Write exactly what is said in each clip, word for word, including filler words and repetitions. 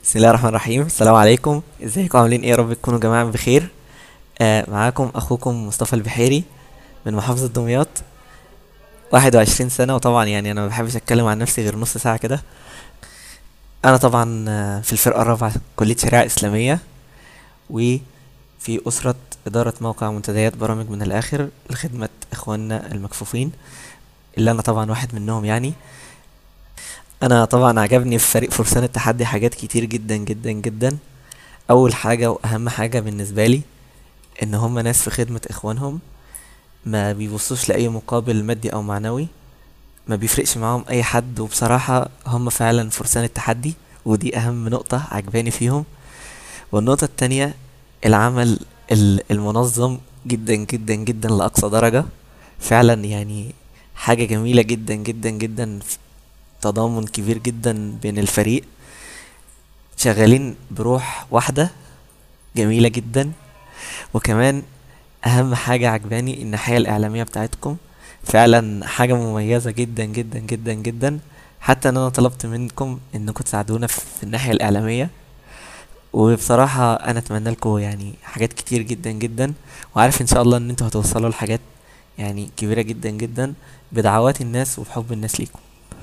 بسم الله الرحمن الرحيم. السلام عليكم، ازيكم؟ عاملين ايه؟ يا رب تكونوا جميعا بخير. آه معاكم اخوكم مصطفى البحيري من محافظة دمياط. واحد وعشرين سنة، وطبعا يعني انا ما بحبش اتكلم عن نفسي غير نص ساعة كده. انا طبعا آه، في الفرقة الرابعة كلية شريعة اسلامية، وفي اسرة ادارة موقع منتديات برامج من الاخر لخدمة اخواننا المكفوفين، اللي انا طبعا واحد منهم يعني. انا طبعا عجبني في فريق فرسان التحدي حاجات كتير جدا جدا جدا. اول حاجة واهم حاجة بالنسبة لي ان هم ناس في خدمة اخوانهم، ما بيبصوش لاي مقابل مادي او معنوي، ما بيفرقش معاهم اي حد، وبصراحة هم فعلا فرسان التحدي، ودي اهم نقطة عجباني فيهم. والنقطة التانية، العمل ال- المنظم جدا جدا جدا لأقصى درجة. فعلا يعني حاجة جميلة جدا جدا جدا، تضامن كبير جدا بين الفريق، شغالين بروح واحدة جميلة جدا. وكمان اهم حاجة عجباني الناحية الاعلامية بتاعتكم، فعلا حاجة مميزة جدا جدا جدا جدا. حتى ان انا طلبت منكم انكم تساعدونا في الناحية الاعلامية، وبصراحة انا اتمنى لكم يعني حاجات كتير جدا جدا، وعارف ان شاء الله ان انتوا هتوصلوا لحاجات يعني كبيرة جدا جدا بدعوات الناس وبحب الناس ليكم.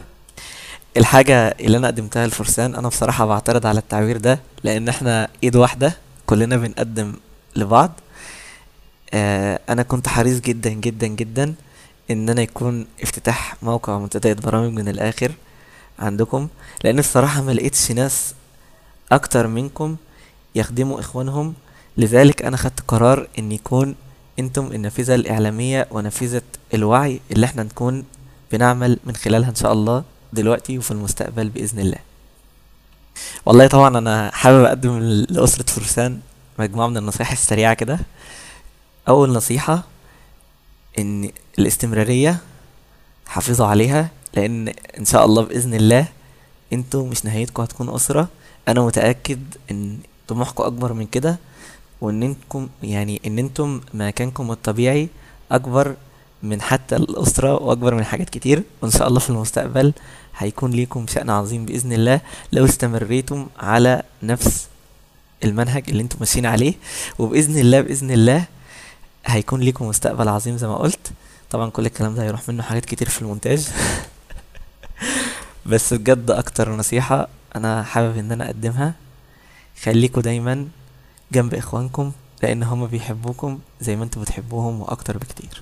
الحاجة اللي انا قدمتها للفرسان، انا بصراحة بعترض على التعبير ده، لان احنا ايد واحدة، كلنا بنقدم لبعض. آه، انا كنت حريص جدا جدا جدا ان انا يكون افتتاح موقع منتديات برامج من الاخر عندكم، لان الصراحة ما لقيتش ناس اكتر منكم يخدموا اخوانهم. لذلك انا خدت قرار ان يكون انتم النافذة الاعلامية ونافذة الوعي اللي احنا نكون بنعمل من خلالها ان شاء الله دلوقتي وفي المستقبل باذن الله. والله طبعا انا حابب اقدم لاسرة فرسان مجموعة من النصائح السريعة كده. اول نصيحة، ان الاستمرارية حافظوا عليها، لان ان شاء الله باذن الله انتوا مش نهايتكم هتكون اسرة. انا متأكد ان طموحكم اكبر من كده، وان انكم يعني ان انتم مكانكم الطبيعي اكبر من حتى الاسرة، واكبر من حاجات كتير، وان شاء الله في المستقبل هيكون ليكم شأن عظيم باذن الله لو استمريتم على نفس المنهج اللي انتم ماشيين عليه. وباذن الله باذن الله هيكون ليكم مستقبل عظيم زي ما قلت. طبعا كل الكلام ده هيروح منه حاجات كتير في المونتاج. بس بجد اكتر نصيحة انا حابب ان انا اقدمها، خليكوا دايما جنب اخوانكم، لان هما بيحبوكم زي ما انتوا بتحبوهم واكتر بكتير.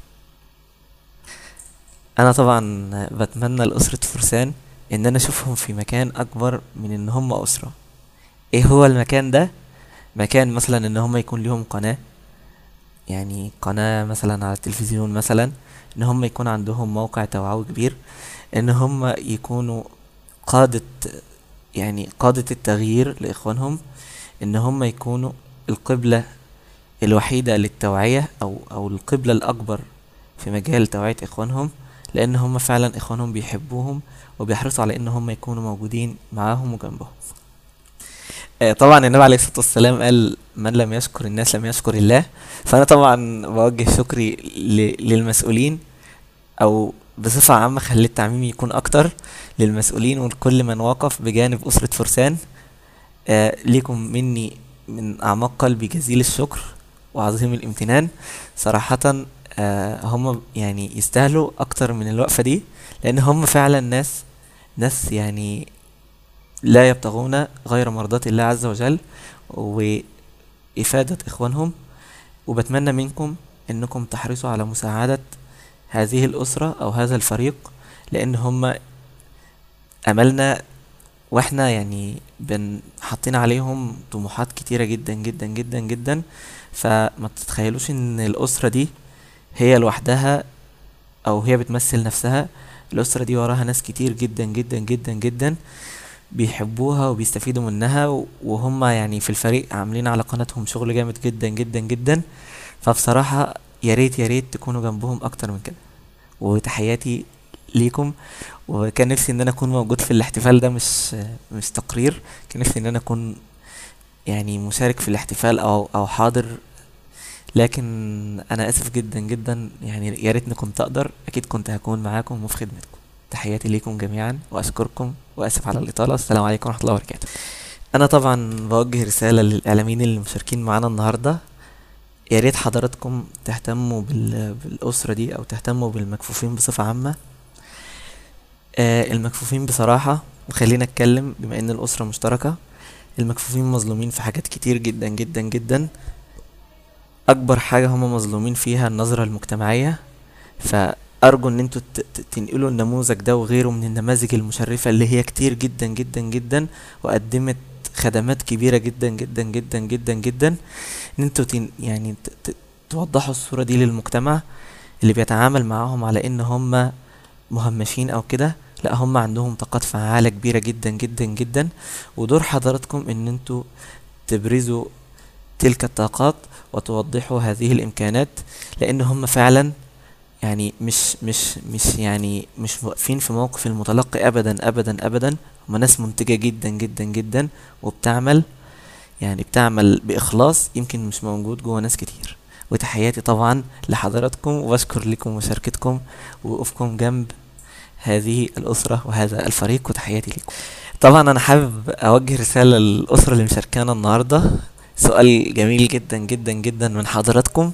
انا طبعا بتمنى لأسرة فرسان ان انا اشوفهم في مكان اكبر من ان هم اسرة. ايه هو المكان ده؟ مكان مثلا ان هم يكون ليهم قناة، يعني قناة مثلا على التلفزيون مثلا، ان هم يكون عندهم موقع توعوي كبير، ان هم يكونوا قادة، يعني قادة التغيير لإخوانهم، إن هم يكونوا القبلة الوحيدة للتوعية، أو أو القبلة الأكبر في مجال توعية إخوانهم، لأن هم فعلا إخوانهم بيحبوهم وبيحرصوا على إن هم يكونوا موجودين معاهم وجنبهم. آه، طبعا النبي عليه الصلاة والسلام قال: من لم يشكر الناس لم يشكر الله. فأنا طبعا بوجه شكري ل- للمسؤولين، او بصفة عامة خلي التعميم يكون اكتر، للمسؤولين ولكل من وقف بجانب اسرة فرسان. آه ليكم مني من اعماق قلبي جزيل الشكر وعظيم الامتنان. صراحة آه هم يعني يستاهلوا اكتر من الوقفة دي، لان هم فعلا ناس ناس يعني لا يبتغون غير مرضات الله عز وجل وإفادة إخوانهم. وبتمنى منكم انكم تحرصوا على مساعدة هذه الأسرة أو هذا الفريق، لأن هم أملنا، واحنا يعني بن حاطين عليهم طموحات كتيرة جدا جدا جدا جدا. فما تتخيلوش ان الأسرة دي هي لوحدها أو هي بتمثل نفسها. الأسرة دي وراها ناس كتير جدا جدا جدا جدا بيحبوها وبيستفيدوا منها، و- وهم يعني في الفريق عاملين على قناتهم شغل جامد جدا جدا جدا. فبصراحة يا ريت يا ريت تكونوا جنبهم أكتر من كده. وتحياتي ليكم. وكان نفسي ان انا اكون موجود في الاحتفال ده، مش مش تقرير. كان نفسي ان انا اكون يعني مشارك في الاحتفال او او حاضر، لكن انا اسف جدا جدا، يعني يا ريتني كنت اقدر، اكيد كنت هكون معاكم وفي خدمتكم. تحياتي ليكم جميعا واشكركم واسف على الاطاله. السلام عليكم ورحمه الله وبركاته. انا طبعا بوجه رسالة للاعلاميين اللي مشاركين معانا النهاردة. يا ريت حضراتكم تهتموا بال... بالاسرة دي او تهتموا بالمكفوفين بصفة عامة. آه المكفوفين بصراحة، وخلينا اتكلم بما ان الاسرة مشتركة، المكفوفين مظلومين في حاجات كتير جدا جدا جدا. اكبر حاجة هم مظلومين فيها النظرة المجتمعية. فارجو ان انتوا ت- ت- تنقلوا النموذج ده وغيره من النماذج المشرفة اللي هي كتير جدا جدا جدا، وقدمت خدمات كبيرة جدا جدا جدا جدا جدا. ان انتوا تن يعني ت- ت- توضحوا الصورة دي للمجتمع اللي بيتعامل معاهم على ان هم مهمشين او كده. لا، هم عندهم طاقات فعالة كبيرة جدا جدا جدا، ودور حضراتكم ان انتوا تبرزوا تلك الطاقات وتوضحوا هذه الامكانات، لان هم فعلا يعني مش مش مش يعني مش واقفين في موقف المتلقي ابدا ابدا ابدا. هم ناس منتجة جدا جدا جدا، وبتعمل يعني بتعمل باخلاص يمكن مش موجود جوه ناس كتير. وتحياتي طبعا لحضراتكم، وبشكر لكم مشاركتكم ووقوفكم جنب هذه الأسرة وهذا الفريق، وتحياتي لكم. طبعا أنا حابب أوجه رسالة للأسرة اللي مشاركانا النهاردة. سؤال جميل جدا جدا جدا من حضراتكم،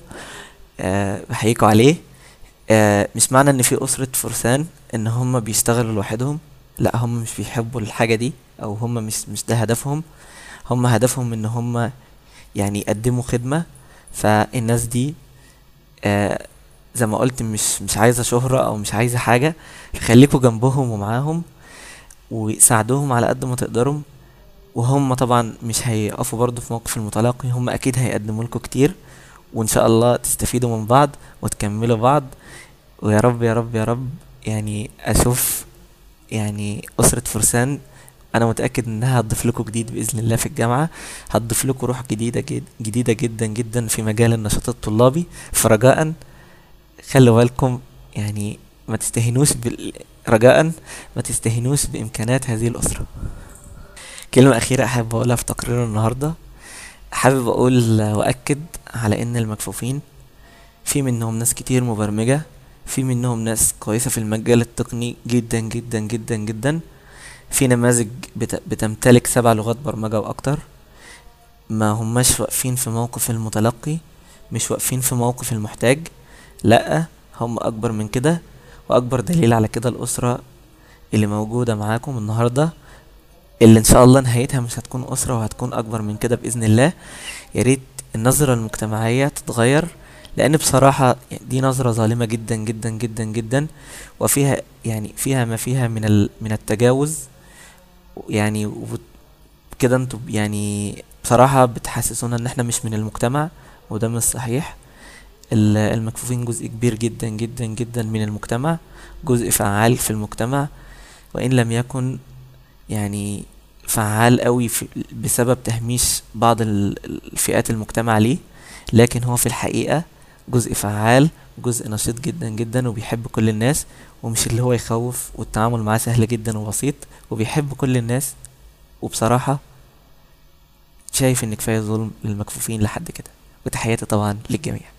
أه بحييكوا عليه. أه مش معنى ان في أسرة فرسان ان هم بيشتغلوا لوحدهم. لا، هم مش بيحبوا الحاجة دي، او هم مش مش ده هدفهم. هم هدفهم ان هم يعني يقدموا خدمة. فالناس دي أه زي ما قلت مش مش عايزة شهرة او مش عايزة حاجة. خليكوا جنبهم ومعاهم وساعدوهم على قد ما تقدروا. وهم طبعا مش هيقفوا برضو في موقف المتلاقي، هم اكيد هيقدموا لكم كتير، وان شاء الله تستفيدوا من بعض وتكملوا بعض. ويا رب يا رب يا رب يعني اشوف يعني اسرة فرسان. انا متأكد انها هتضيف لكم جديد باذن الله في الجامعة. هتضيف لكم روح جديدة جد جديدة جدا جدا في مجال النشاط الطلابي. فرجاء خلوا بالكم، يعني ما تستهينوش بال... رجاء ما تستهينوش بامكانات هذه الاسرة. كلمة أخيرة أحب أقولها في تقرير النهاردة. حابب أقول وأكد على إن المكفوفين في منهم ناس كتير مبرمجة، في منهم ناس كويسة في المجال التقني جدا جدا جدا جدا. في نماذج بت... بتمتلك سبع لغات برمجة وأكتر. ما هماش واقفين في موقف المتلقي، مش واقفين في موقف المحتاج. لأ، هم أكبر من كده. وأكبر دليل على كده الأسرة اللي موجودة معاكم النهاردة، اللي ان شاء الله نهايتها مش هتكون اسرة وهتكون اكبر من كده باذن الله. يا ريت النظرة المجتمعية تتغير، لان بصراحة دي نظرة ظالمة جدا جدا جدا جدا، وفيها يعني فيها ما فيها من ال من التجاوز. يعني وبت- كده انتوا يعني بصراحة بتحسسونا ان احنا مش من المجتمع، وده مش صحيح. ال- المكفوفين جزء كبير جدا جدا جدا من المجتمع، جزء فعال في المجتمع، وان لم يكن يعني فعال قوي في بسبب تهميش بعض ال- الفئات المجتمع ليه. لكن هو في الحقيقة جزء فعال، جزء نشيط جدا جدا، وبيحب كل الناس، ومش اللي هو يخوف، والتعامل معاه سهل جدا وبسيط، وبيحب كل الناس. وبصراحة شايف ان كفاية ظلم للمكفوفين لحد كده. وتحياتي طبعا للجميع.